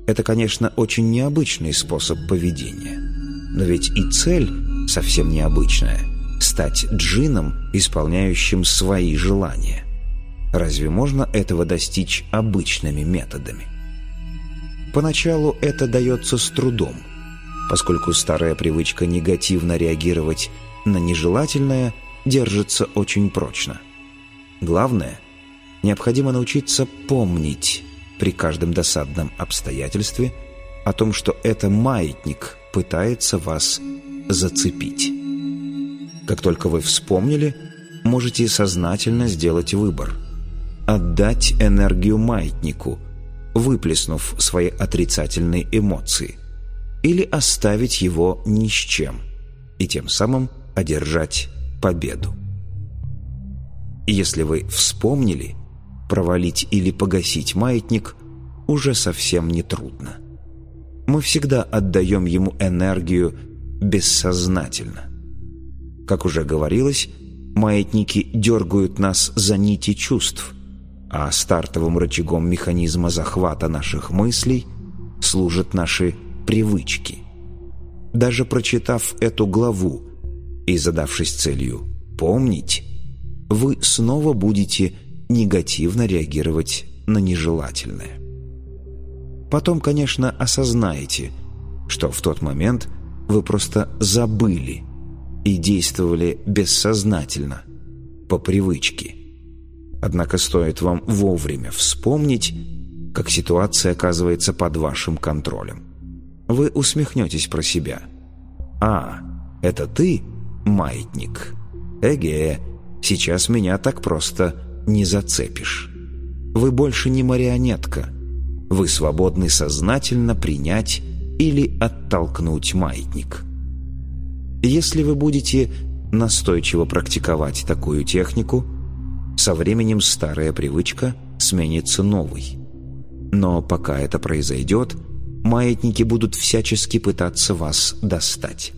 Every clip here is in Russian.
Это, конечно, очень необычный способ поведения. Но ведь и цель совсем необычная – стать джинном, исполняющим свои желания. Разве можно этого достичь обычными методами? Поначалу это дается с трудом, поскольку старая привычка негативно реагировать на нежелательное держится очень прочно. Главное, необходимо научиться помнить при каждом досадном обстоятельстве о том, что это маятник пытается вас зацепить. Как только вы вспомнили, можете сознательно сделать выбор – отдать энергию маятнику, выплеснув свои отрицательные эмоции, или оставить его ни с чем и тем самым одержать победу. Если вы вспомнили, провалить или погасить маятник уже совсем не трудно. Мы всегда отдаем ему энергию бессознательно. Как уже говорилось, маятники дергают нас за нити чувств, а стартовым рычагом механизма захвата наших мыслей служат наши привычки. Даже прочитав эту главу и задавшись целью «помнить», вы снова будете негативно реагировать на нежелательное. Потом, конечно, осознаете, что в тот момент вы просто забыли и действовали бессознательно, по привычке. Однако стоит вам вовремя вспомнить, как ситуация оказывается под вашим контролем. Вы усмехнетесь про себя. «А, это ты, маятник? Эге, сейчас меня так просто не зацепишь». Вы больше не марионетка. Вы свободны сознательно принять или оттолкнуть маятник. Если вы будете настойчиво практиковать такую технику, со временем старая привычка сменится новой. Но пока это произойдет, маятники будут всячески пытаться вас достать.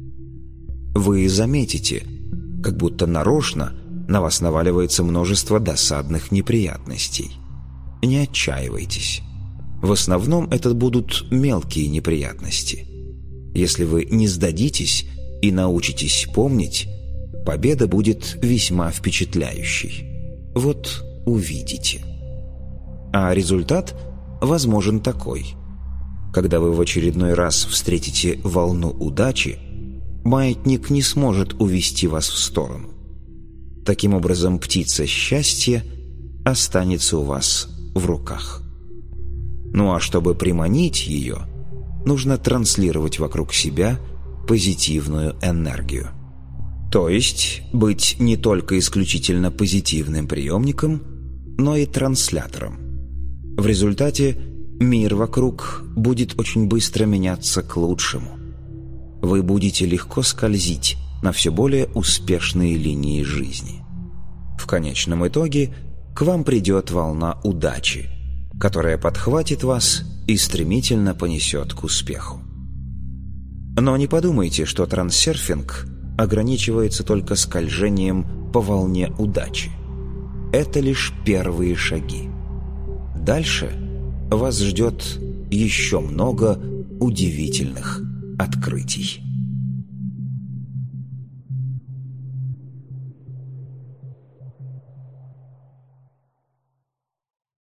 Вы заметите, как будто нарочно на вас наваливается множество досадных неприятностей. Не отчаивайтесь. В основном это будут мелкие неприятности. Если вы не сдадитесь и научитесь помнить, победа будет весьма впечатляющей. Вот увидите. А результат возможен такой. Когда вы в очередной раз встретите волну удачи, маятник не сможет увести вас в сторону. Таким образом, птица счастья останется у вас в руках. Ну а чтобы приманить ее, нужно транслировать вокруг себя позитивную энергию. То есть быть не только исключительно позитивным приемником, но и транслятором. В результате мир вокруг будет очень быстро меняться к лучшему. Вы будете легко скользить на все более успешные линии жизни. В конечном итоге к вам придет волна удачи, которая подхватит вас и стремительно понесет к успеху. Но не подумайте, что трансерфинг ограничивается только скольжением по волне удачи. Это лишь первые шаги. Дальше вас ждет еще много удивительных открытий.